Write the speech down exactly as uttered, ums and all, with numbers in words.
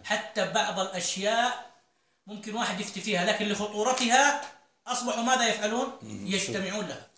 حتى بعض الأشياء ممكن واحد يفتي فيها، لكن لخطورتها أصبحوا ماذا يفعلون؟ يجتمعون لها.